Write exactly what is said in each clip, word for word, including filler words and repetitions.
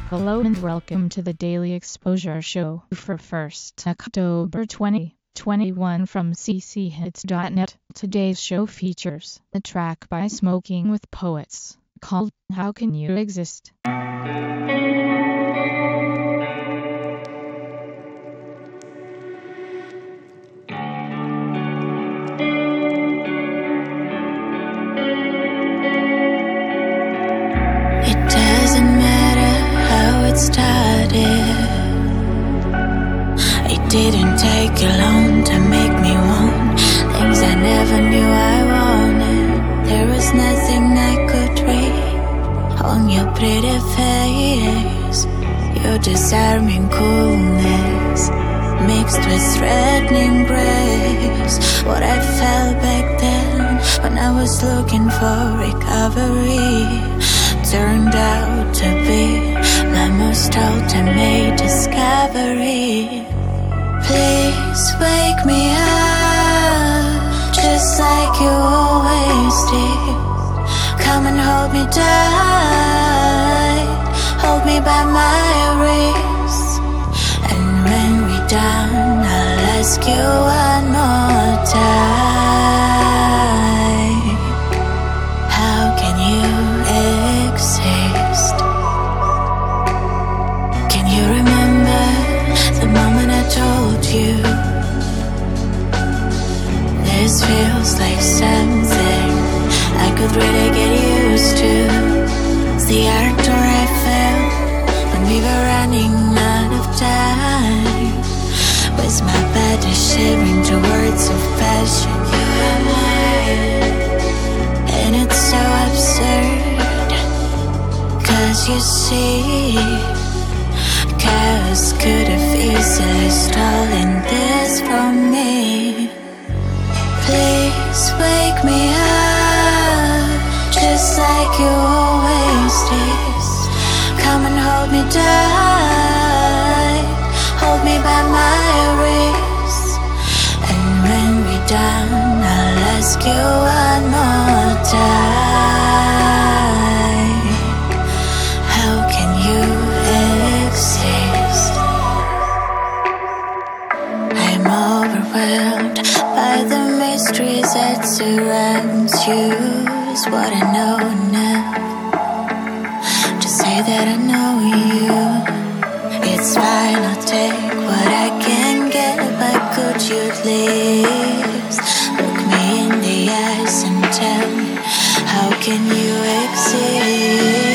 Hello and welcome to the Daily Exposure Show for first October twenty twenty-one from c c hits dot net. Today's show features a track by Smoking with Poets called How Can You Exist? Started. It didn't take you long to make me want things I never knew I wanted. There was nothing I could read on your pretty face. Your disarming coolness mixed with threatening grace. What I felt back then when I was looking for recovery turned out to be my most ultimate discovery. Please wake me up, just like you always did. Come and hold me tight, hold me by my wrist. And when we're done, I'll ask you one more time. How can you exist? Can you remember the moment I told you this feels like something I could really get used to? The ardor I felt when we were running out of time, with my body shivering to words of passion. You are mine, and it's so absurd, 'cause you see, chaos could have easily stolen this from me. Please wake me up, just like you always did. Come and hold me tight, hold me by my wrist. And when we're done, I'll ask you one more time. How can you exist? I'm overwhelmed by the mysteries that surround you. Is what I know now, to say that I know you. It's fine, I'll take what I can get, but could you please look me in the eyes and tell me, how can you exist?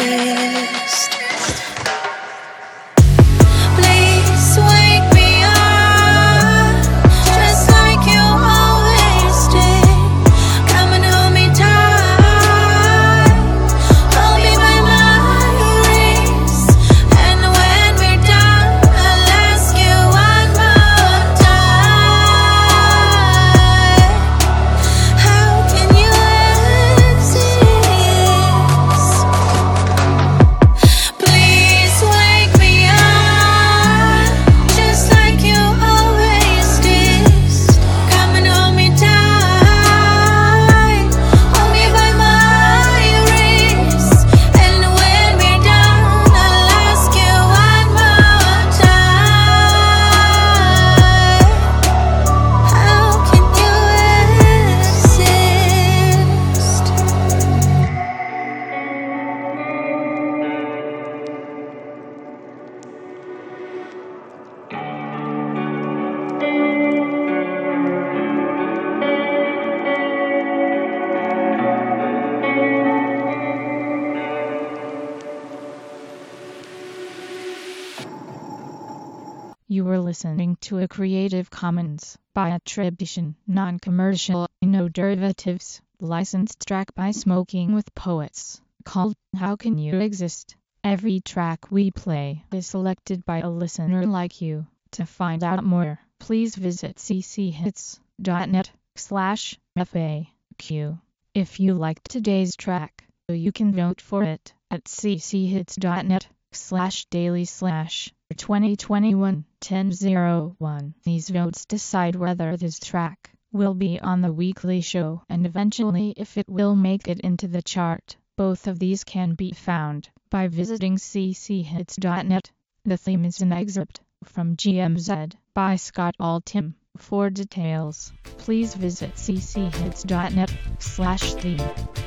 You were listening to a Creative Commons by attribution, non-commercial, no derivatives, licensed track by Smoking with Poets, called How Can You Exist? Every track we play is selected by a listener like you. To find out more, please visit c c hits dot net slash F A Q. If you liked today's track, you can vote for it at c c hits dot net slash daily slash twenty twenty-one ten oh one. These votes decide whether this track will be on the weekly show and eventually if it will make it into the chart. Both of these can be found by visiting c c hits dot net. The theme is an excerpt from G M Z by Scott Altham. For details, please visit c c hits dot net slash theme.